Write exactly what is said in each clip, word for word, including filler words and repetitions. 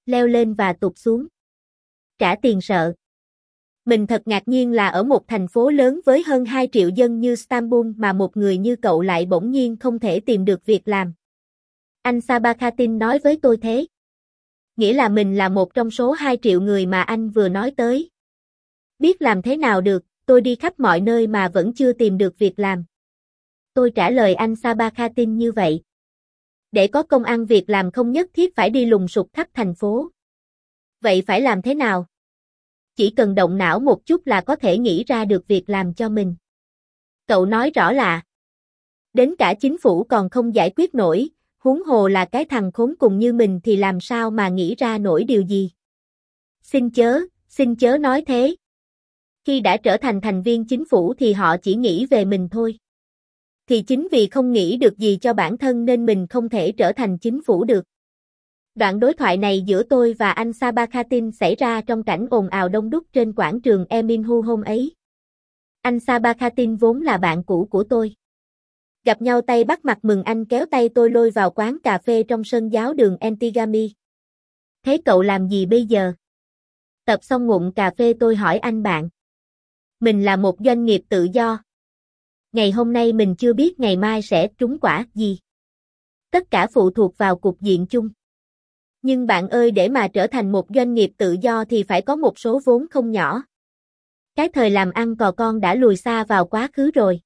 leo lên và tụt xuống. Trả tiền sợ. Mình thật ngạc nhiên là ở một thành phố lớn với hơn hai triệu dân như Istanbul mà một người như cậu lại bỗng nhiên không thể tìm được việc làm. Anh Sabahattin nói với tôi thế. Nghĩa là mình là một trong số hai triệu người mà anh vừa nói tới. Biết làm thế nào được, tôi đi khắp mọi nơi mà vẫn chưa tìm được việc làm. Tôi trả lời anh Sabahattin như vậy. Để có công ăn việc làm không nhất thiết phải đi lùng sục khắp thành phố. Vậy phải làm thế nào? Chỉ cần động não một chút là có thể nghĩ ra được việc làm cho mình. Cậu nói rõ là đến cả chính phủ còn không giải quyết nổi, huống hồ là cái thằng khốn cùng như mình thì làm sao mà nghĩ ra nổi điều gì. Xin chớ, xin chớ nói thế. Khi đã trở thành thành viên chính phủ thì họ chỉ nghĩ về mình thôi. Thì chính vì không nghĩ được gì cho bản thân nên mình không thể trở thành chính phủ được. Đoạn đối thoại này giữa tôi và anh Sabahattin xảy ra trong cảnh ồn ào đông đúc trên quảng trường Eminhu hôm ấy. Anh Sabahattin vốn là bạn cũ của tôi. Gặp nhau tay bắt mặt mừng, anh kéo tay tôi lôi vào quán cà phê trong sân giáo đường Entigami. Thế cậu làm gì bây giờ? Tập xong ngụm cà phê tôi hỏi anh bạn. Mình là một doanh nghiệp tự do. Ngày hôm nay mình chưa biết ngày mai sẽ trúng quả gì. Tất cả phụ thuộc vào cục diện chung. Nhưng bạn ơi, để mà trở thành một doanh nghiệp tự do thì phải có một số vốn không nhỏ. Cái thời làm ăn cò con đã lùi xa vào quá khứ rồi.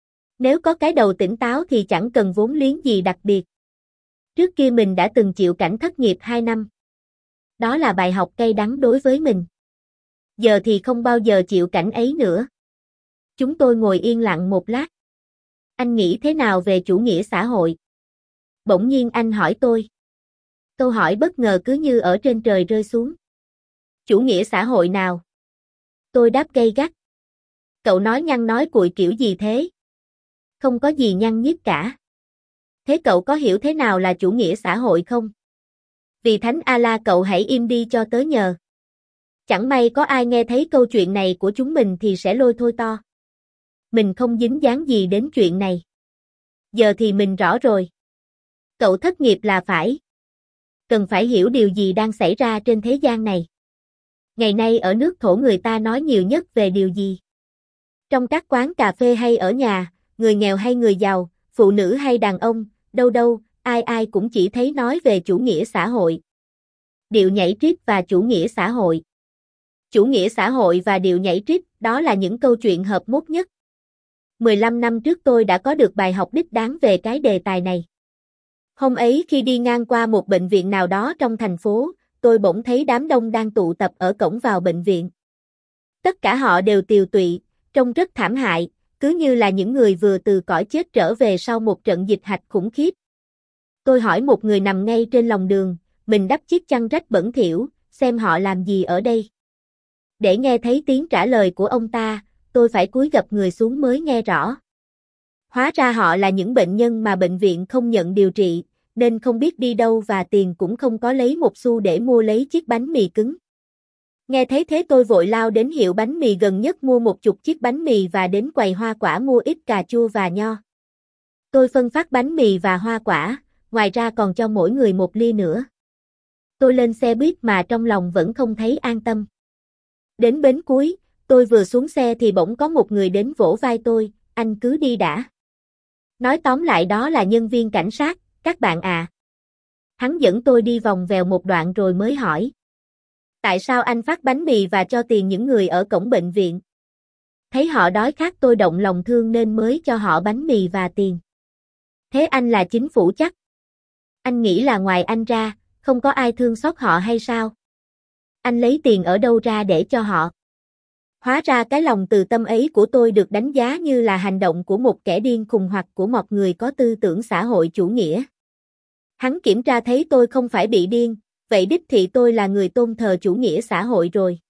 Nếu có cái đầu tỉnh táo thì chẳng cần vốn liếng gì đặc biệt. Trước kia mình đã từng chịu cảnh thất nghiệp hai năm. Đó là bài học cay đắng đối với mình. Giờ thì không bao giờ chịu cảnh ấy nữa. Chúng tôi ngồi yên lặng một lát. Anh nghĩ thế nào về chủ nghĩa xã hội? Bỗng nhiên anh hỏi tôi. Câu hỏi bất ngờ cứ như ở trên trời rơi xuống. Chủ nghĩa xã hội nào? Tôi đáp gay gắt. Cậu nói nhăng nói cuội kiểu gì thế? Không có gì nhăng nhít cả. Thế cậu có hiểu thế nào là chủ nghĩa xã hội không? Vì Thánh Allah cậu hãy im đi cho tớ nhờ. Chẳng may có ai nghe thấy câu chuyện này của chúng mình thì sẽ lôi thôi to. Mình không dính dáng gì đến chuyện này. Giờ thì mình rõ rồi. Cậu thất nghiệp là phải. Cần phải hiểu điều gì đang xảy ra trên thế gian này. Ngày nay ở nước Thổ người ta nói nhiều nhất về điều gì? Trong các quán cà phê hay ở nhà, người nghèo hay người giàu, phụ nữ hay đàn ông, đâu đâu, ai ai cũng chỉ thấy nói về chủ nghĩa xã hội. Điệu nhảy trip và chủ nghĩa xã hội. Chủ nghĩa xã hội và điệu nhảy trip, đó là những câu chuyện hợp mốt nhất. mười lăm năm trước tôi đã có được bài học đích đáng về cái đề tài này. Hôm ấy khi đi ngang qua một bệnh viện nào đó trong thành phố, tôi bỗng thấy đám đông đang tụ tập ở cổng vào bệnh viện. Tất cả họ đều tiều tụy, trông rất thảm hại, cứ như là những người vừa từ cõi chết trở về sau một trận dịch hạch khủng khiếp. Tôi hỏi một người nằm ngay trên lòng đường, mình đắp chiếc chăn rách bẩn thỉu, xem họ làm gì ở đây. Để nghe thấy tiếng trả lời của ông ta, tôi phải cúi gập người xuống mới nghe rõ. Hóa ra họ là những bệnh nhân mà bệnh viện không nhận điều trị, nên không biết đi đâu và tiền cũng không có lấy một xu để mua lấy chiếc bánh mì cứng. Nghe thấy thế tôi vội lao đến hiệu bánh mì gần nhất mua một chục chiếc bánh mì và đến quầy hoa quả mua ít cà chua và nho. Tôi phân phát bánh mì và hoa quả, ngoài ra còn cho mỗi người một ly nữa. Tôi lên xe buýt mà trong lòng vẫn không thấy an tâm. Đến bến cuối, tôi vừa xuống xe thì bỗng có một người đến vỗ vai tôi, anh cứ đi đã. Nói tóm lại đó là nhân viên cảnh sát, các bạn à. Hắn dẫn tôi đi vòng vèo một đoạn rồi mới hỏi. Tại sao anh phát bánh mì và cho tiền những người ở cổng bệnh viện? Thấy họ đói khát tôi động lòng thương nên mới cho họ bánh mì và tiền. Thế anh là chính phủ chắc? Anh nghĩ là ngoài anh ra, không có ai thương xót họ hay sao? Anh lấy tiền ở đâu ra để cho họ? Hóa ra cái lòng từ tâm ấy của tôi được đánh giá như là hành động của một kẻ điên khùng hoặc của một người có tư tưởng xã hội chủ nghĩa. Hắn kiểm tra thấy tôi không phải bị điên, vậy đích thị tôi là người tôn thờ chủ nghĩa xã hội rồi.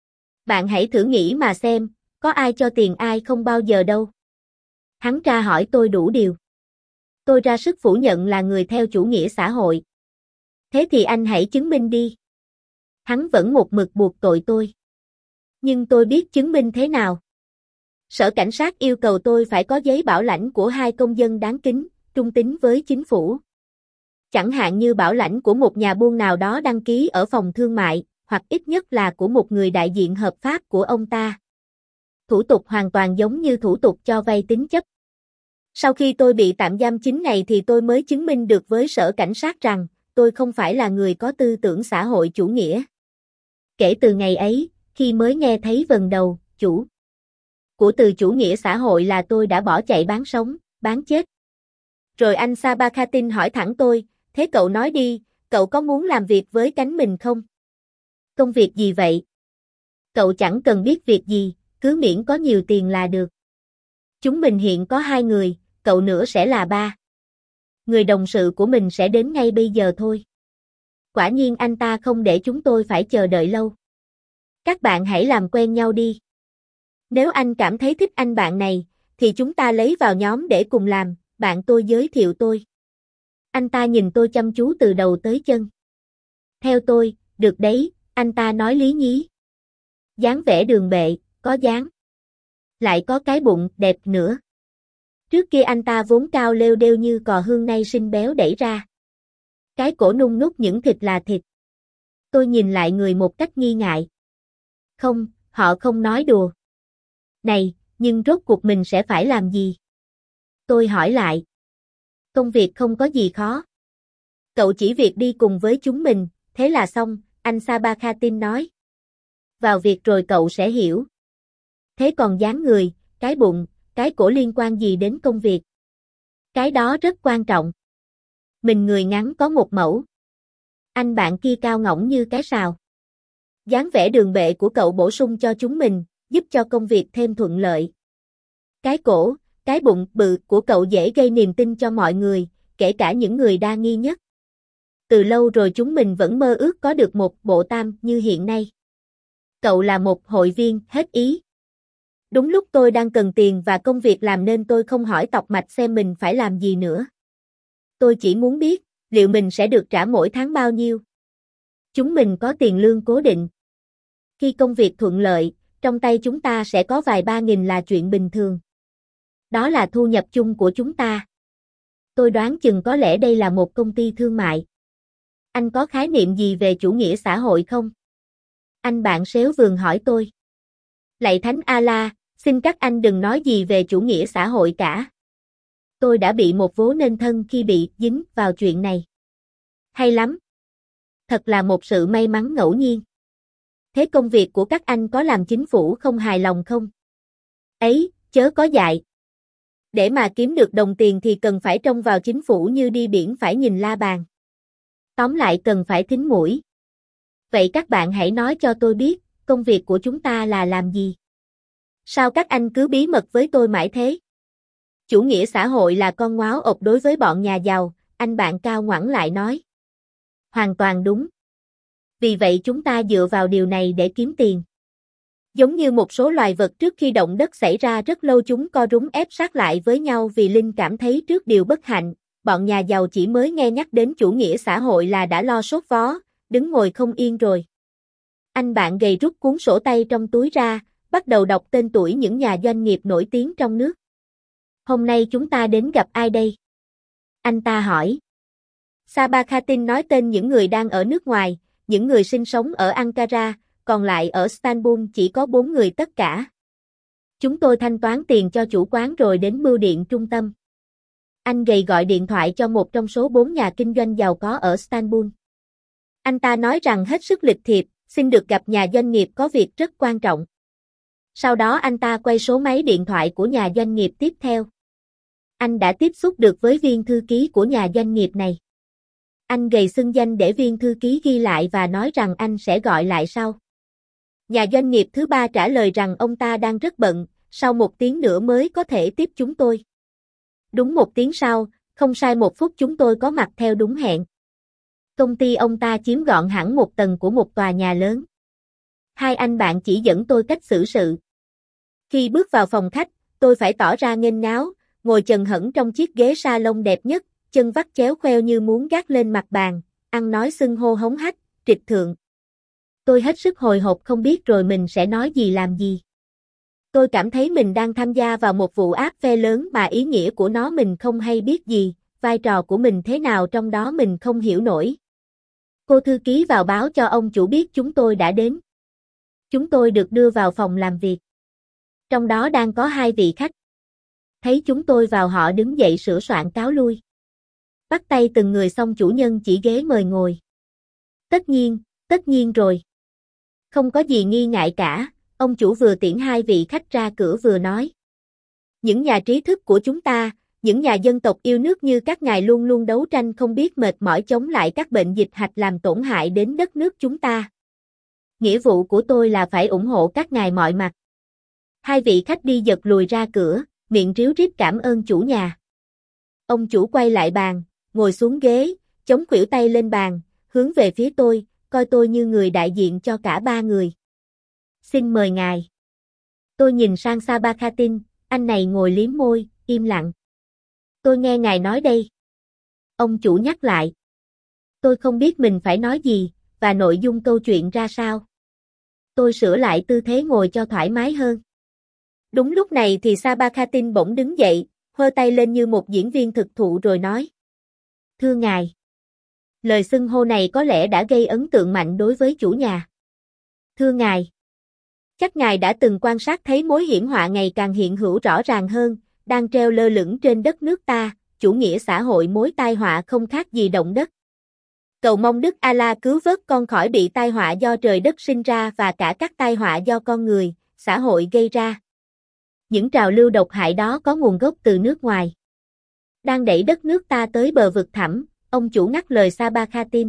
Bạn hãy thử nghĩ mà xem, có ai cho tiền ai không bao giờ đâu. Hắn tra hỏi tôi đủ điều. Tôi ra sức phủ nhận là người theo chủ nghĩa xã hội. Thế thì anh hãy chứng minh đi. Hắn vẫn một mực buộc tội tôi. Nhưng tôi biết chứng minh thế nào. Sở cảnh sát yêu cầu tôi phải có giấy bảo lãnh của hai công dân đáng kính, trung tín với chính phủ. chẳng hạn như bảo lãnh của một nhà buôn nào đó đăng ký ở phòng thương mại, hoặc ít nhất là của một người đại diện hợp pháp của ông ta. Thủ tục hoàn toàn giống như thủ tục cho vay tín chấp. Sau khi tôi bị tạm giam chín ngày thì tôi mới chứng minh được với sở cảnh sát rằng tôi không phải là người có tư tưởng xã hội chủ nghĩa. Kể từ ngày ấy, khi mới nghe thấy vần đầu, chủ của từ chủ nghĩa xã hội là tôi đã bỏ chạy bán sống, bán chết. Rồi anh Sabakhatin hỏi thẳng tôi, thế cậu nói đi, cậu có muốn làm việc với cánh mình không? Công việc gì vậy? Cậu chẳng cần biết việc gì, cứ miễn có nhiều tiền là được. Chúng mình hiện có hai người, cậu nữa sẽ là ba. Người đồng sự của mình sẽ đến ngay bây giờ thôi. Quả nhiên anh ta không để chúng tôi phải chờ đợi lâu. Các bạn hãy làm quen nhau đi. Nếu anh cảm thấy thích anh bạn này, thì chúng ta lấy vào nhóm để cùng làm, bạn tôi giới thiệu tôi. Anh ta nhìn tôi chăm chú từ đầu tới chân. Theo tôi, được đấy, anh ta nói lý nhí. Dáng vẻ đường bệ, có dáng. Lại có cái bụng đẹp nữa. Trước kia anh ta vốn cao lêu đêu như cò hương, nay sinh béo đẩy ra. Cái cổ nung nút những thịt là thịt. Tôi nhìn lại người một cách nghi ngại. Không, họ không nói đùa. Này, nhưng rốt cuộc mình sẽ phải làm gì? Tôi hỏi lại. Công việc không có gì khó. Cậu chỉ việc đi cùng với chúng mình, thế là xong, anh Sabakhatin nói. Vào việc rồi cậu sẽ hiểu. Thế còn dáng người, cái bụng, cái cổ liên quan gì đến công việc? Cái đó rất quan trọng. Mình người ngắn có một mẫu. Anh bạn kia cao ngỗng như cái sào. Dáng vẻ đường bệ của cậu bổ sung cho chúng mình, giúp cho công việc thêm thuận lợi. Cái cổ, cái bụng bự của cậu dễ gây niềm tin cho mọi người, kể cả những người đa nghi nhất. Từ lâu rồi chúng mình vẫn mơ ước có được một bộ tam như hiện nay. Cậu là một hội viên hết ý. Đúng lúc tôi đang cần tiền và công việc làm nên tôi không hỏi tọc mạch xem mình phải làm gì nữa. Tôi chỉ muốn biết, liệu mình sẽ được trả mỗi tháng bao nhiêu. Chúng mình có tiền lương cố định. Khi công việc thuận lợi, trong tay chúng ta sẽ có vài ba nghìn là chuyện bình thường. Đó là thu nhập chung của chúng ta. Tôi đoán chừng có lẽ đây là một công ty thương mại. Anh có khái niệm gì về chủ nghĩa xã hội không? Anh bạn xéo vườn hỏi tôi. Lạy Thánh Allah, xin các anh đừng nói gì về chủ nghĩa xã hội cả. Tôi đã bị một vố nên thân khi bị dính vào chuyện này. Hay lắm. Thật là một sự may mắn ngẫu nhiên. Thế công việc của các anh có làm chính phủ không hài lòng không? Ấy, chớ có dại. Để mà kiếm được đồng tiền thì cần phải trông vào chính phủ như đi biển phải nhìn la bàn. Tóm lại cần phải thính mũi. Vậy các bạn hãy nói cho tôi biết, công việc của chúng ta là làm gì? Sao các anh cứ bí mật với tôi mãi thế? Chủ nghĩa xã hội là con ngáo ộp đối với bọn nhà giàu, anh bạn cao ngoẵng lại nói. Hoàn toàn đúng. Vì vậy chúng ta dựa vào điều này để kiếm tiền. Giống như một số loài vật trước khi động đất xảy ra rất lâu chúng co rúm ép sát lại với nhau vì linh cảm thấy trước điều bất hạnh, bọn nhà giàu chỉ mới nghe nhắc đến chủ nghĩa xã hội là đã lo sốt vó, đứng ngồi không yên rồi. Anh bạn gầy rút cuốn sổ tay trong túi ra, bắt đầu đọc tên tuổi những nhà doanh nghiệp nổi tiếng trong nước. Hôm nay chúng ta đến gặp ai đây? Anh ta hỏi. Sabakhatin nói tên những người đang ở nước ngoài, những người sinh sống ở Ankara, còn lại ở Istanbul chỉ có bốn người tất cả. Chúng tôi thanh toán tiền cho chủ quán rồi đến bưu điện trung tâm. Anh gầy gọi điện thoại cho một trong số bốn nhà kinh doanh giàu có ở Istanbul. Anh ta nói rằng hết sức lịch thiệp, xin được gặp nhà doanh nghiệp có việc rất quan trọng. Sau đó anh ta quay số máy điện thoại của nhà doanh nghiệp tiếp theo. Anh đã tiếp xúc được với viên thư ký của nhà doanh nghiệp này. Anh gầy xưng danh để viên thư ký ghi lại và nói rằng anh sẽ gọi lại sau. Nhà doanh nghiệp thứ ba trả lời rằng ông ta đang rất bận, sau một tiếng nữa mới có thể tiếp chúng tôi. Đúng một tiếng sau, không sai một phút chúng tôi có mặt theo đúng hẹn. Công ty ông ta chiếm gọn hẳn một tầng của một tòa nhà lớn. Hai anh bạn chỉ dẫn tôi cách xử sự. Khi bước vào phòng khách, tôi phải tỏ ra nghênh ngáo, ngồi chần hững trong chiếc ghế salon đẹp nhất, chân vắt chéo khoeo như muốn gác lên mặt bàn, ăn nói xưng hô hống hách, trịch thượng. Tôi hết sức hồi hộp không biết rồi mình sẽ nói gì làm gì. Tôi cảm thấy mình đang tham gia vào một vụ áp phe lớn mà ý nghĩa của nó mình không hay biết gì, vai trò của mình thế nào trong đó mình không hiểu nổi. Cô thư ký vào báo cho ông chủ biết chúng tôi đã đến. Chúng tôi được đưa vào phòng làm việc. Trong đó đang có hai vị khách. Thấy chúng tôi vào họ đứng dậy sửa soạn cáo lui. Bắt tay từng người xong chủ nhân chỉ ghế mời ngồi. Tất nhiên, tất nhiên rồi. Không có gì nghi ngại cả, ông chủ vừa tiễn hai vị khách ra cửa vừa nói. Những nhà trí thức của chúng ta, những nhà dân tộc yêu nước như các ngài luôn luôn đấu tranh không biết mệt mỏi chống lại các bệnh dịch hạch làm tổn hại đến đất nước chúng ta. Nghĩa vụ của tôi là phải ủng hộ các ngài mọi mặt. Hai vị khách đi giật lùi ra cửa, miệng ríu rít cảm ơn chủ nhà. Ông chủ quay lại bàn, ngồi xuống ghế, chống khuỷu tay lên bàn, hướng về phía tôi, coi tôi như người đại diện cho cả ba người. Xin mời ngài. Tôi nhìn sang Sabahattin, anh này ngồi liếm môi, im lặng. Tôi nghe ngài nói đây. Ông chủ nhắc lại. Tôi không biết mình phải nói gì, và nội dung câu chuyện ra sao. Tôi sửa lại tư thế ngồi cho thoải mái hơn. Đúng lúc này thì Sabahattin bỗng đứng dậy, hơ tay lên như một diễn viên thực thụ rồi nói. Thưa ngài. Lời xưng hô này có lẽ đã gây ấn tượng mạnh đối với chủ nhà. Thưa ngài. Chắc ngài đã từng quan sát thấy mối hiểm họa ngày càng hiện hữu rõ ràng hơn, đang treo lơ lửng trên đất nước ta, chủ nghĩa xã hội mối tai họa không khác gì động đất. Cầu mong Đức Allah cứu vớt con khỏi bị tai họa do trời đất sinh ra và cả các tai họa do con người, xã hội gây ra. Những trào lưu độc hại đó có nguồn gốc từ nước ngoài. Đang đẩy đất nước ta tới bờ vực thẳm, ông chủ ngắt lời Sabahattin.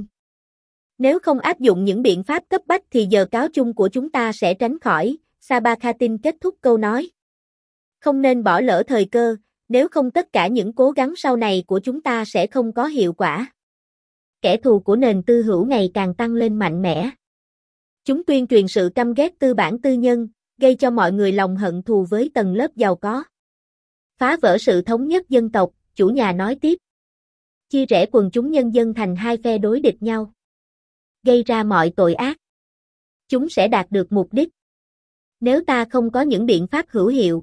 Nếu không áp dụng những biện pháp cấp bách thì giờ cáo chung của chúng ta sẽ tránh khỏi, Sabahattin kết thúc câu nói. Không nên bỏ lỡ thời cơ, nếu không tất cả những cố gắng sau này của chúng ta sẽ không có hiệu quả. Kẻ thù của nền tư hữu ngày càng tăng lên mạnh mẽ. Chúng tuyên truyền sự căm ghét tư bản tư nhân, gây cho mọi người lòng hận thù với tầng lớp giàu có. Phá vỡ sự thống nhất dân tộc, chủ nhà nói tiếp. Chia rẽ quần chúng nhân dân thành hai phe đối địch nhau. Gây ra mọi tội ác. Chúng sẽ đạt được mục đích. Nếu ta không có những biện pháp hữu hiệu,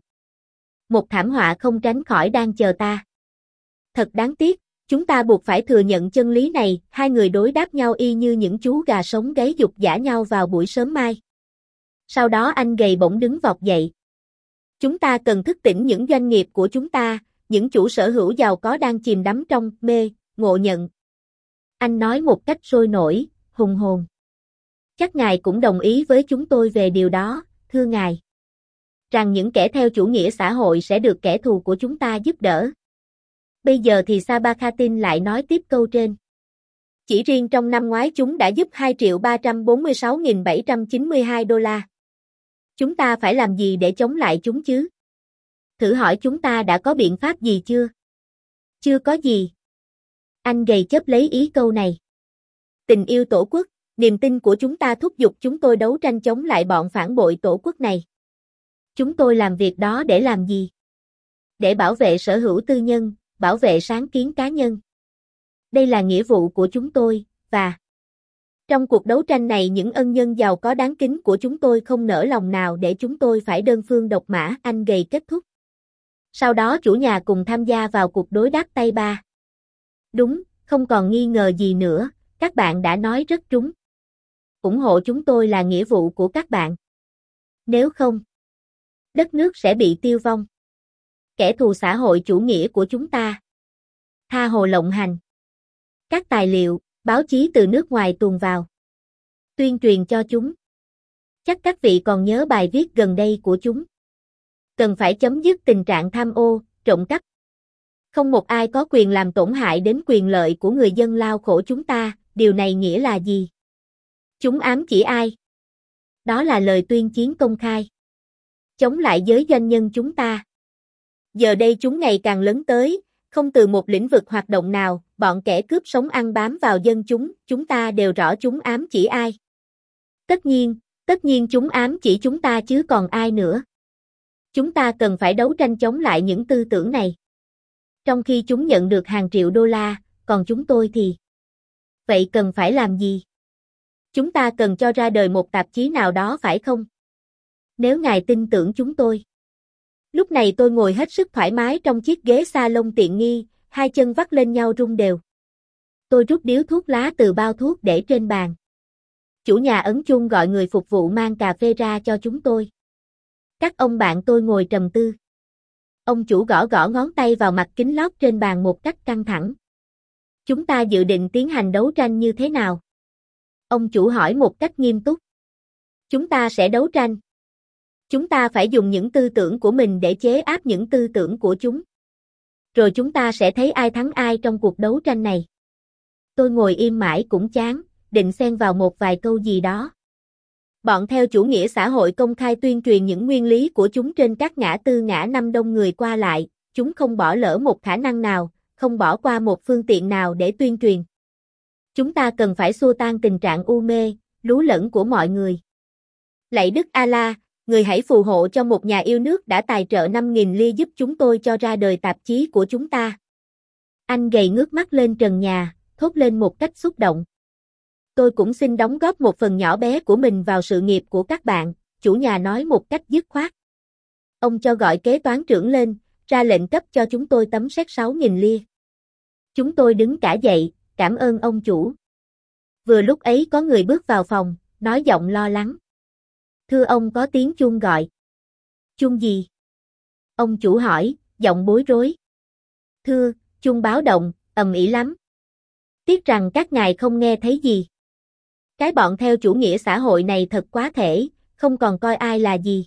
một thảm họa không tránh khỏi đang chờ ta. Thật đáng tiếc, chúng ta buộc phải thừa nhận chân lý này, hai người đối đáp nhau y như những chú gà sống gáy giục giã nhau vào buổi sớm mai. Sau đó anh gầy bỗng đứng vọt dậy. Chúng ta cần thức tỉnh những doanh nghiệp của chúng ta, những chủ sở hữu giàu có đang chìm đắm trong mê, ngộ nhận. Anh nói một cách sôi nổi, hùng hồn. Chắc ngài cũng đồng ý với chúng tôi về điều đó, thưa ngài. Rằng những kẻ theo chủ nghĩa xã hội sẽ được kẻ thù của chúng ta giúp đỡ. Bây giờ thì Sabahattin lại nói tiếp câu trên. Chỉ riêng trong năm ngoái chúng đã giúp hai triệu ba trăm bốn mươi sáu nghìn bảy trăm chín mươi hai đô la. Chúng ta phải làm gì để chống lại chúng chứ? Thử hỏi chúng ta đã có biện pháp gì chưa? Chưa có gì. Anh gầy chấp lấy ý câu này. Tình yêu tổ quốc, niềm tin của chúng ta thúc giục chúng tôi đấu tranh chống lại bọn phản bội tổ quốc này. Chúng tôi làm việc đó để làm gì? Để bảo vệ sở hữu tư nhân, bảo vệ sáng kiến cá nhân. Đây là nghĩa vụ của chúng tôi, và trong cuộc đấu tranh này những ân nhân giàu có đáng kính của chúng tôi không nỡ lòng nào để chúng tôi phải đơn phương độc mã, anh gầy kết thúc. Sau đó chủ nhà cùng tham gia vào cuộc đối đáp tay ba. Đúng, không còn nghi ngờ gì nữa, các bạn đã nói rất trúng. Ủng hộ chúng tôi là nghĩa vụ của các bạn. Nếu không, đất nước sẽ bị tiêu vong. Kẻ thù xã hội chủ nghĩa của chúng ta. Tha hồ lộng hành. Các tài liệu, báo chí từ nước ngoài tuồn vào. Tuyên truyền cho chúng. Chắc các vị còn nhớ bài viết gần đây của chúng. Cần phải chấm dứt tình trạng tham ô, trộm cắp. Không một ai có quyền làm tổn hại đến quyền lợi của người dân lao khổ chúng ta, điều này nghĩa là gì? Chúng ám chỉ ai? Đó là lời tuyên chiến công khai. Chống lại giới doanh nhân chúng ta. Giờ đây chúng ngày càng lớn tới, không từ một lĩnh vực hoạt động nào, bọn kẻ cướp sống ăn bám vào dân chúng, chúng ta đều rõ chúng ám chỉ ai. Tất nhiên, tất nhiên chúng ám chỉ chúng ta chứ còn ai nữa. Chúng ta cần phải đấu tranh chống lại những tư tưởng này. Trong khi chúng nhận được hàng triệu đô la, còn chúng tôi thì... Vậy cần phải làm gì? Chúng ta cần cho ra đời một tạp chí nào đó phải không? Nếu ngài tin tưởng chúng tôi. Lúc này tôi ngồi hết sức thoải mái trong chiếc ghế salon tiện nghi, hai chân vắt lên nhau rung đều. Tôi rút điếu thuốc lá từ bao thuốc để trên bàn. Chủ nhà ấn chuông gọi người phục vụ mang cà phê ra cho chúng tôi. Các ông bạn tôi ngồi trầm tư. Ông chủ gõ gõ ngón tay vào mặt kính lót trên bàn một cách căng thẳng. Chúng ta dự định tiến hành đấu tranh như thế nào? Ông chủ hỏi một cách nghiêm túc. Chúng ta sẽ đấu tranh. Chúng ta phải dùng những tư tưởng của mình để chế áp những tư tưởng của chúng. Rồi chúng ta sẽ thấy ai thắng ai trong cuộc đấu tranh này. Tôi ngồi im mãi cũng chán, định xen vào một vài câu gì đó. Bọn theo chủ nghĩa xã hội công khai tuyên truyền những nguyên lý của chúng trên các ngã tư ngã năm đông người qua lại, chúng không bỏ lỡ một khả năng nào, không bỏ qua một phương tiện nào để tuyên truyền. Chúng ta cần phải xua tan tình trạng u mê, lú lẫn của mọi người. Lạy Đức Allah, người hãy phù hộ cho một nhà yêu nước đã tài trợ năm nghìn ly giúp chúng tôi cho ra đời tạp chí của chúng ta. Anh gầy ngước mắt lên trần nhà, thốt lên một cách xúc động. Tôi cũng xin đóng góp một phần nhỏ bé của mình vào sự nghiệp của các bạn, chủ nhà nói một cách dứt khoát. Ông cho gọi kế toán trưởng lên, ra lệnh cấp cho chúng tôi tấm séc sáu nghìn lia. Chúng tôi đứng cả dậy, cảm ơn ông chủ. Vừa lúc ấy có người bước vào phòng, nói giọng lo lắng. Thưa ông, có tiếng chuông gọi. Chuông gì? Ông chủ hỏi, giọng bối rối. Thưa, chuông báo động, ầm ĩ lắm. Tiếc rằng các ngài không nghe thấy gì. Cái bọn theo chủ nghĩa xã hội này thật quá thể, không còn coi ai là gì.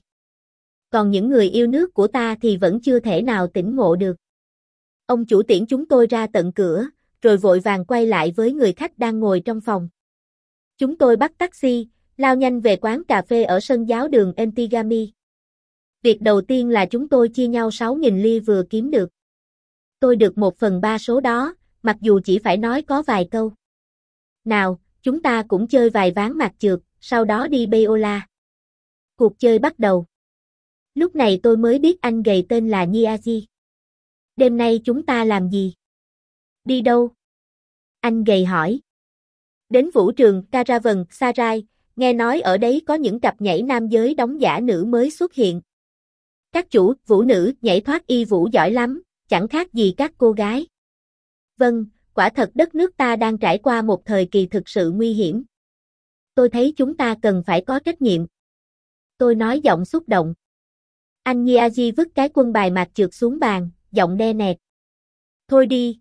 Còn những người yêu nước của ta thì vẫn chưa thể nào tỉnh ngộ được. Ông chủ tiễn chúng tôi ra tận cửa, rồi vội vàng quay lại với người khách đang ngồi trong phòng. Chúng tôi bắt taxi, lao nhanh về quán cà phê ở sân giáo đường Entigami. Việc đầu tiên là chúng tôi chia nhau sáu nghìn ly vừa kiếm được. Tôi được một phần ba số đó, mặc dù chỉ phải nói có vài câu. Nào, chúng ta cũng chơi vài ván mặt trượt, sau đó đi Beola. Cuộc chơi bắt đầu. Lúc này tôi mới biết anh gầy tên là Niazi. Đêm nay chúng ta làm gì? Đi đâu? Anh gầy hỏi. Đến vũ trường Caravan Sarai, nghe nói ở đấy có những cặp nhảy nam giới đóng giả nữ mới xuất hiện. Các chủ, vũ nữ, nhảy thoát y vũ giỏi lắm, chẳng khác gì các cô gái. Vâng, quả thật đất nước ta đang trải qua một thời kỳ thực sự nguy hiểm. Tôi thấy chúng ta cần phải có trách nhiệm. Tôi nói giọng xúc động. Anh Niazi vứt cái quân bài mạc trượt xuống bàn, giọng đe nẹt. Thôi đi.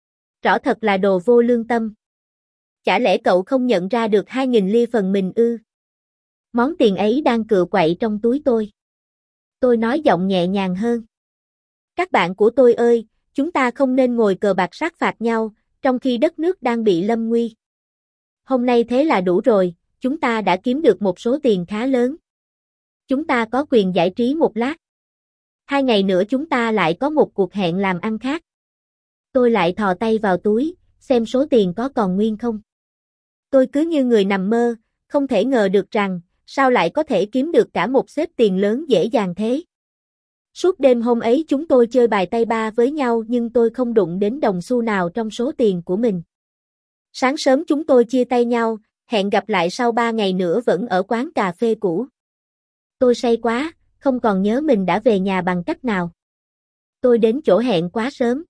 Rõ thật là đồ vô lương tâm. Chả lẽ cậu không nhận ra được hai nghìn lia phần mình ư? Món tiền ấy đang cựa quậy trong túi tôi. Tôi nói giọng nhẹ nhàng hơn. Các bạn của tôi ơi, chúng ta không nên ngồi cờ bạc sát phạt nhau, trong khi đất nước đang bị lâm nguy. Hôm nay thế là đủ rồi, chúng ta đã kiếm được một số tiền khá lớn. Chúng ta có quyền giải trí một lát. Hai ngày nữa chúng ta lại có một cuộc hẹn làm ăn khác. Tôi lại thò tay vào túi, xem số tiền có còn nguyên không. Tôi cứ như người nằm mơ, không thể ngờ được rằng, sao lại có thể kiếm được cả một xếp tiền lớn dễ dàng thế. Suốt đêm hôm ấy chúng tôi chơi bài tay ba với nhau nhưng tôi không đụng đến đồng xu nào trong số tiền của mình. Sáng sớm chúng tôi chia tay nhau, hẹn gặp lại sau ba ngày nữa vẫn ở quán cà phê cũ. Tôi say quá, không còn nhớ mình đã về nhà bằng cách nào. Tôi đến chỗ hẹn quá sớm.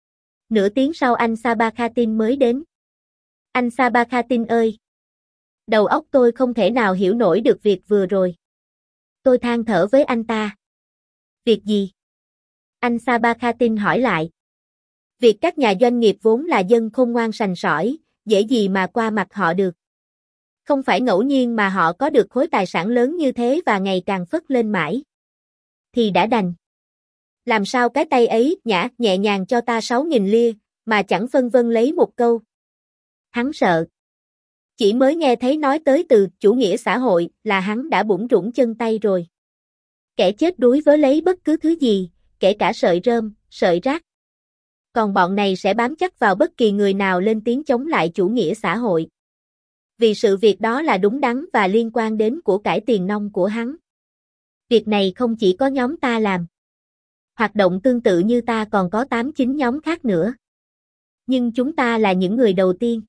Nửa tiếng sau anh Sabakhatin mới đến. Anh Sabakhatin ơi! Đầu óc tôi không thể nào hiểu nổi được việc vừa rồi. Tôi than thở với anh ta. Việc gì? Anh Sabakhatin hỏi lại. Việc các nhà doanh nghiệp vốn là dân khôn ngoan sành sỏi, dễ gì mà qua mặt họ được. Không phải ngẫu nhiên mà họ có được khối tài sản lớn như thế và ngày càng phất lên mãi. Thì đã đành. Làm sao cái tay ấy nhã nhẹ nhàng cho ta sáu nghìn lia, mà chẳng phân vân lấy một câu. Hắn sợ. Chỉ mới nghe thấy nói tới từ chủ nghĩa xã hội là hắn đã bủn rủn chân tay rồi. Kẻ chết đuối với lấy bất cứ thứ gì, kể cả sợi rơm, sợi rác. Còn bọn này sẽ bám chắc vào bất kỳ người nào lên tiếng chống lại chủ nghĩa xã hội. Vì sự việc đó là đúng đắn và liên quan đến của cải tiền nong của hắn. Việc này không chỉ có nhóm ta làm. Hoạt động tương tự như ta còn có tám chín nhóm khác nữa. Nhưng chúng ta là những người đầu tiên.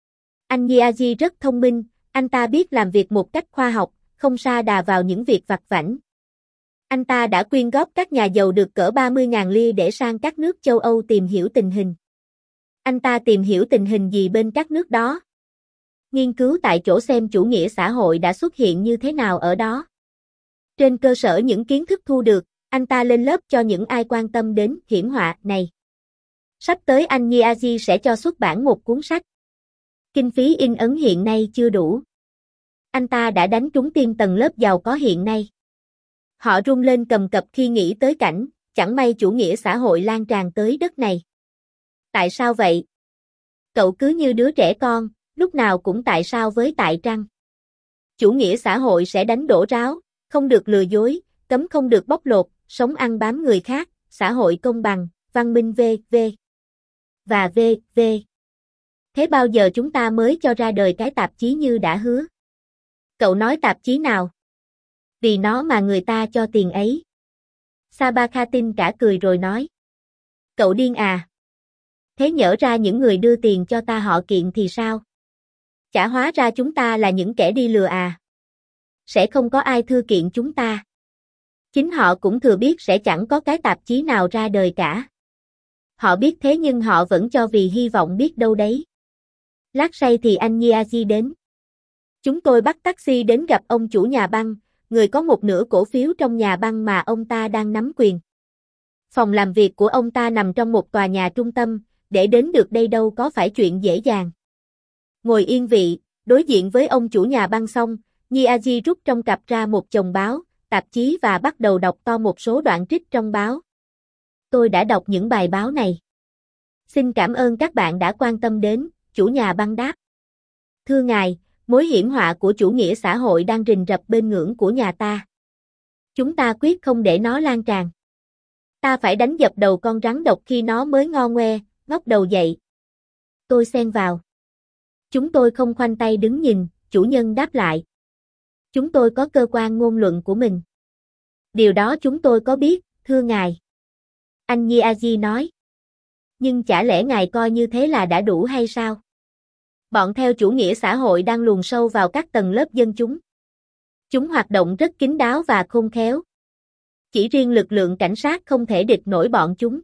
Anh Niazi rất thông minh, anh ta biết làm việc một cách khoa học, không sa đà vào những việc vặt vãnh. Anh ta đã quyên góp các nhà giàu được cỡ ba mươi nghìn lia để sang các nước châu Âu tìm hiểu tình hình. Anh ta tìm hiểu tình hình gì bên các nước đó? Nghiên cứu tại chỗ xem chủ nghĩa xã hội đã xuất hiện như thế nào ở đó. Trên cơ sở những kiến thức thu được, anh ta lên lớp cho những ai quan tâm đến hiểm họa này. Sắp tới anh Niazi sẽ cho xuất bản một cuốn sách. Kinh phí in ấn hiện nay chưa đủ. Anh ta đã đánh trúng tim tầng lớp giàu có hiện nay. Họ run lên cầm cập khi nghĩ tới cảnh, chẳng may chủ nghĩa xã hội lan tràn tới đất này. Tại sao vậy? Cậu cứ như đứa trẻ con, lúc nào cũng tại sao với tại trăng. Chủ nghĩa xã hội sẽ đánh đổ ráo, không được lừa dối, cấm không được bóc lột, sống ăn bám người khác, xã hội công bằng, văn minh vân vân và vân vân. Thế bao giờ chúng ta mới cho ra đời cái tạp chí như đã hứa? Cậu nói tạp chí nào? Vì nó mà người ta cho tiền ấy. Sabakhatin cả cười rồi nói. Cậu điên à? Thế nhỡ ra những người đưa tiền cho ta họ kiện thì sao? Chả hóa ra chúng ta là những kẻ đi lừa à? Sẽ không có ai thưa kiện chúng ta. Chính họ cũng thừa biết sẽ chẳng có cái tạp chí nào ra đời cả. Họ biết thế nhưng họ vẫn cho vì hy vọng biết đâu đấy. Lát say thì anh Niazi đến. Chúng tôi bắt taxi đến gặp ông chủ nhà băng, người có một nửa cổ phiếu trong nhà băng mà ông ta đang nắm quyền. Phòng làm việc của ông ta nằm trong một tòa nhà trung tâm, để đến được đây đâu có phải chuyện dễ dàng. Ngồi yên vị, đối diện với ông chủ nhà băng xong, Niazi rút trong cặp ra một chồng báo, tạp chí và bắt đầu đọc to một số đoạn trích trong báo. Tôi đã đọc những bài báo này. Xin cảm ơn các bạn đã quan tâm đến, chủ nhà băng đáp. Thưa ngài, mối hiểm họa của chủ nghĩa xã hội đang rình rập bên ngưỡng của nhà ta. Chúng ta quyết không để nó lan tràn. Ta phải đánh dập đầu con rắn độc khi nó mới ngo ngoe, ngóc đầu dậy. Tôi xen vào. Chúng tôi không khoanh tay đứng nhìn, chủ nhân đáp lại. Chúng tôi có cơ quan ngôn luận của mình. Điều đó chúng tôi có biết, thưa ngài. Anh Niazi nói. Nhưng chả lẽ ngài coi như thế là đã đủ hay sao? Bọn theo chủ nghĩa xã hội đang luồn sâu vào các tầng lớp dân chúng. Chúng hoạt động rất kín đáo và khôn khéo. Chỉ riêng lực lượng cảnh sát không thể địch nổi bọn chúng.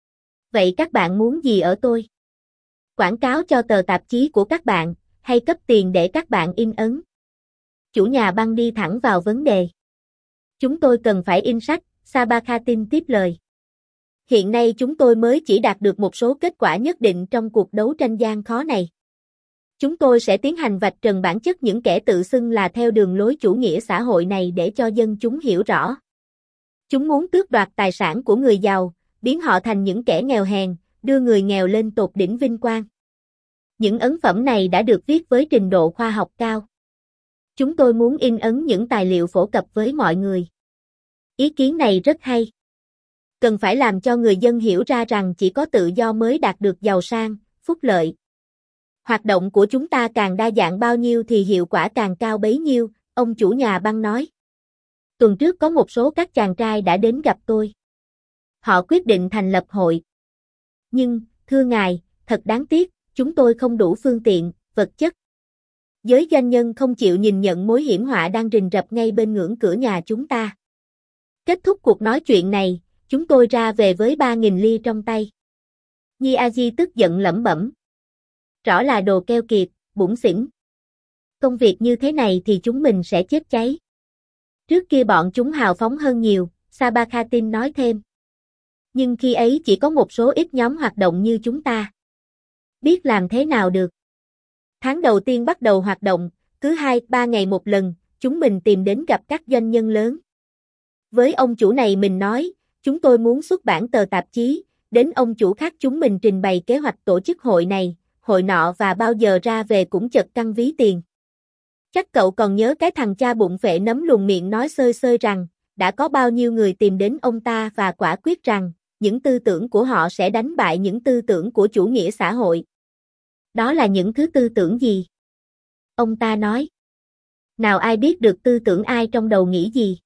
Vậy các bạn muốn gì ở tôi? Quảng cáo cho tờ tạp chí của các bạn, hay cấp tiền để các bạn in ấn? Chủ nhà băng đi thẳng vào vấn đề. Chúng tôi cần phải in sách, Sabakhatin tiếp lời. Hiện nay chúng tôi mới chỉ đạt được một số kết quả nhất định trong cuộc đấu tranh gian khó này. Chúng tôi sẽ tiến hành vạch trần bản chất những kẻ tự xưng là theo đường lối chủ nghĩa xã hội này để cho dân chúng hiểu rõ. Chúng muốn tước đoạt tài sản của người giàu, biến họ thành những kẻ nghèo hèn, đưa người nghèo lên tột đỉnh vinh quang. Những ấn phẩm này đã được viết với trình độ khoa học cao. Chúng tôi muốn in ấn những tài liệu phổ cập với mọi người. Ý kiến này rất hay. Cần phải làm cho người dân hiểu ra rằng chỉ có tự do mới đạt được giàu sang, phúc lợi. Hoạt động của chúng ta càng đa dạng bao nhiêu thì hiệu quả càng cao bấy nhiêu, ông chủ nhà băng nói. Tuần trước có một số các chàng trai đã đến gặp tôi. Họ quyết định thành lập hội. Nhưng, thưa ngài, thật đáng tiếc, chúng tôi không đủ phương tiện, vật chất. Giới doanh nhân không chịu nhìn nhận mối hiểm họa đang rình rập ngay bên ngưỡng cửa nhà chúng ta. Kết thúc cuộc nói chuyện này, chúng tôi ra về với ba nghìn lia trong tay. Niazi tức giận lẩm bẩm. Rõ là đồ keo kiệt, bủn xỉn. Công việc như thế này thì chúng mình sẽ chết cháy. Trước kia bọn chúng hào phóng hơn nhiều, Sabakhatin nói thêm. Nhưng khi ấy chỉ có một số ít nhóm hoạt động như chúng ta. Biết làm thế nào được. Tháng đầu tiên bắt đầu hoạt động, cứ hai, ba ngày một lần, chúng mình tìm đến gặp các doanh nhân lớn. Với ông chủ này mình nói, chúng tôi muốn xuất bản tờ tạp chí, đến ông chủ khác chúng mình trình bày kế hoạch tổ chức hội này, hội nọ và bao giờ ra về cũng chật căng ví tiền. Chắc cậu còn nhớ cái thằng cha bụng phệ nấm luồn miệng nói xơi xơi rằng, đã có bao nhiêu người tìm đến ông ta và quả quyết rằng, những tư tưởng của họ sẽ đánh bại những tư tưởng của chủ nghĩa xã hội. Đó là những thứ tư tưởng gì? Ông ta nói. Nào ai biết được tư tưởng ai trong đầu nghĩ gì?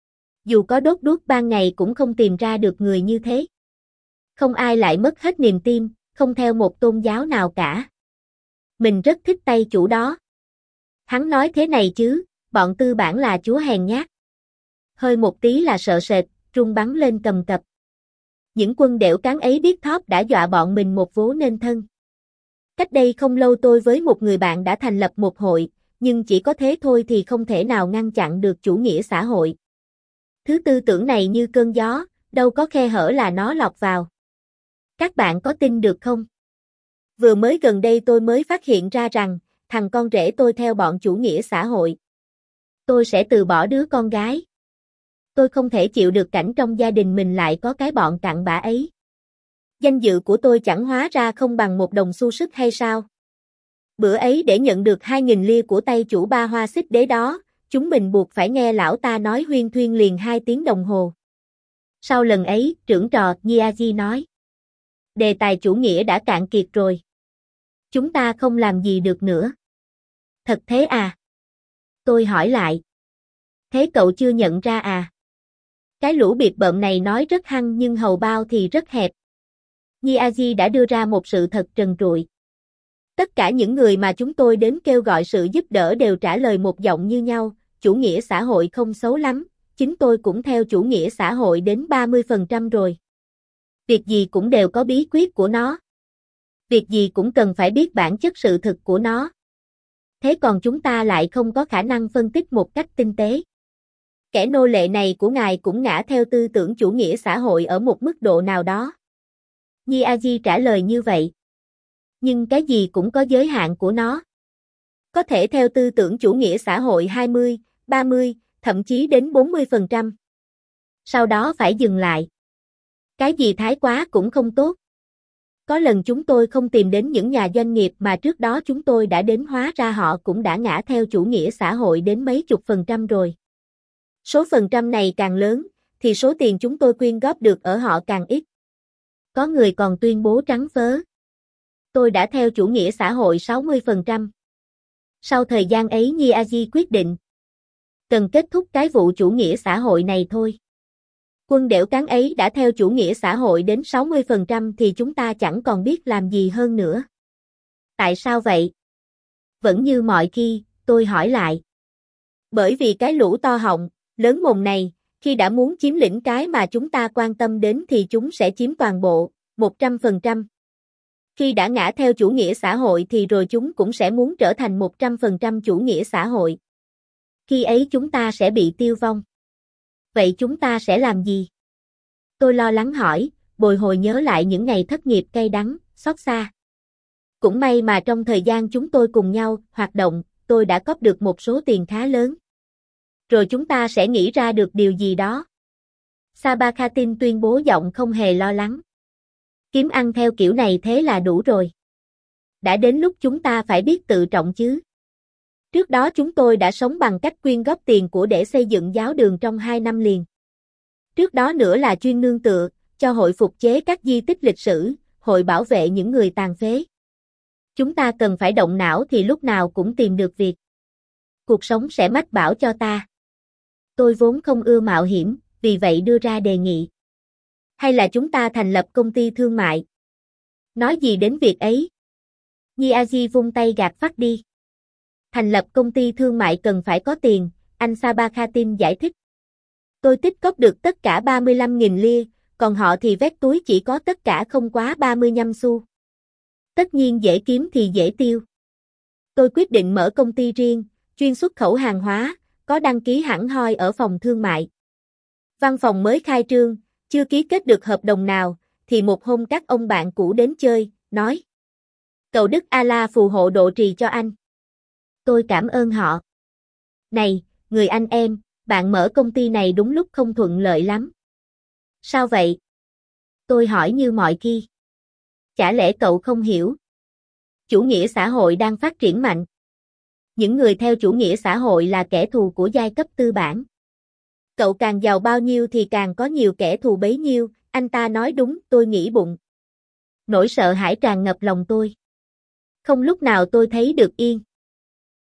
Dù có đốt đuốc ban ngày cũng không tìm ra được người như thế. Không ai lại mất hết niềm tin, không theo một tôn giáo nào cả. Mình rất thích tay chủ đó. Hắn nói thế này chứ, bọn tư bản là chúa hèn nhát. hơi một tí là sợ sệt, run bắn lên cầm cập. Những quân đểu cán ấy biết Thorpe đã dọa bọn mình một vố nên thân. Cách đây không lâu tôi với một người bạn đã thành lập một hội, nhưng chỉ có thế thôi thì không thể nào ngăn chặn được chủ nghĩa xã hội. Thứ tư tưởng này như cơn gió, đâu có khe hở là nó lọt vào. Các bạn có tin được không? Vừa mới gần đây tôi mới phát hiện ra rằng, thằng con rể tôi theo bọn chủ nghĩa xã hội. Tôi sẽ từ bỏ đứa con gái. Tôi không thể chịu được cảnh trong gia đình mình lại có cái bọn cặn bã ấy. Danh dự của tôi chẳng hóa ra không bằng một đồng xu sức hay sao? Bữa ấy để nhận được hai nghìn lia của tay chủ ba hoa xích đế đó, chúng mình buộc phải nghe lão ta nói huyên thuyên liền hai tiếng đồng hồ. Sau lần ấy, trưởng trò Nyaji nói. Đề tài chủ nghĩa đã cạn kiệt rồi. Chúng ta không làm gì được nữa. Thật thế à? Tôi hỏi lại. Thế cậu chưa nhận ra à? Cái lũ biệt bợm này nói rất hăng nhưng hầu bao thì rất hẹp. Nyaji đã đưa ra một sự thật trần trụi. Tất cả những người mà chúng tôi đến kêu gọi sự giúp đỡ đều trả lời một giọng như nhau, chủ nghĩa xã hội không xấu lắm, chính tôi cũng theo chủ nghĩa xã hội đến ba mươi phần trăm rồi. Việc gì cũng đều có bí quyết của nó. Việc gì cũng cần phải biết bản chất sự thực của nó. Thế còn chúng ta lại không có khả năng phân tích một cách tinh tế. Kẻ nô lệ này của ngài cũng ngã theo tư tưởng chủ nghĩa xã hội ở một mức độ nào đó. Nyaji trả lời như vậy. Nhưng cái gì cũng có giới hạn của nó. Có thể theo tư tưởng chủ nghĩa xã hội hai mươi, ba mươi, thậm chí đến bốn mươi phần trăm. Sau đó phải dừng lại. Cái gì thái quá cũng không tốt. Có lần chúng tôi không tìm đến những nhà doanh nghiệp mà trước đó chúng tôi đã đến, hóa ra họ cũng đã ngã theo chủ nghĩa xã hội đến mấy chục phần trăm rồi. Số phần trăm này càng lớn, thì số tiền chúng tôi quyên góp được ở họ càng ít. Có người còn tuyên bố trắng phớ. Tôi đã theo chủ nghĩa xã hội sáu mươi phần trăm. Sau thời gian ấy Nyaji quyết định. Cần kết thúc cái vụ chủ nghĩa xã hội này thôi. Quân đểu cán ấy đã theo chủ nghĩa xã hội đến sáu mươi phần trăm thì chúng ta chẳng còn biết làm gì hơn nữa. Tại sao vậy? Vẫn như mọi khi, tôi hỏi lại. Bởi vì cái lũ to họng, lớn mồm này, khi đã muốn chiếm lĩnh cái mà chúng ta quan tâm đến thì chúng sẽ chiếm toàn bộ, một trăm phần trăm. Khi đã ngã theo chủ nghĩa xã hội thì rồi chúng cũng sẽ muốn trở thành một trăm phần trăm chủ nghĩa xã hội. Khi ấy chúng ta sẽ bị tiêu vong. Vậy chúng ta sẽ làm gì? Tôi lo lắng hỏi, bồi hồi nhớ lại những ngày thất nghiệp cay đắng, xót xa. Cũng may mà trong thời gian chúng tôi cùng nhau hoạt động, tôi đã cóp được một số tiền khá lớn. Rồi chúng ta sẽ nghĩ ra được điều gì đó. Sabakhatin tuyên bố giọng không hề lo lắng. Kiếm ăn theo kiểu này thế là đủ rồi. Đã đến lúc chúng ta phải biết tự trọng chứ. Trước đó chúng tôi đã sống bằng cách quyên góp tiền của để xây dựng giáo đường trong hai năm liền. Trước đó nữa là chuyên nương tựa, cho hội phục chế các di tích lịch sử, hội bảo vệ những người tàn phế. Chúng ta cần phải động não thì lúc nào cũng tìm được việc. Cuộc sống sẽ mách bảo cho ta. Tôi vốn không ưa mạo hiểm, vì vậy đưa ra đề nghị. Hay là chúng ta thành lập công ty thương mại? Nói gì đến việc ấy? Nyaji vung tay gạt phắt đi. Thành lập công ty thương mại cần phải có tiền, anh Sabakhatin giải thích. Tôi tích cóp được tất cả ba mươi lăm nghìn lia, còn họ thì vét túi chỉ có tất cả không quá ba mươi lăm xu. Tất nhiên dễ kiếm thì dễ tiêu. Tôi quyết định mở công ty riêng, chuyên xuất khẩu hàng hóa, có đăng ký hẳn hoi ở phòng thương mại. Văn phòng mới khai trương, chưa ký kết được hợp đồng nào, thì một hôm các ông bạn cũ đến chơi, nói. Cầu Đức Allah phù hộ độ trì cho anh. Tôi cảm ơn họ. Này, người anh em, bạn mở công ty này đúng lúc không thuận lợi lắm. Sao vậy? Tôi hỏi như mọi khi. Chả lẽ cậu không hiểu? Chủ nghĩa xã hội đang phát triển mạnh. Những người theo chủ nghĩa xã hội là kẻ thù của giai cấp tư bản. Cậu càng giàu bao nhiêu thì càng có nhiều kẻ thù bấy nhiêu, anh ta nói đúng, tôi nghĩ bụng. Nỗi sợ hãi tràn ngập lòng tôi. Không lúc nào tôi thấy được yên.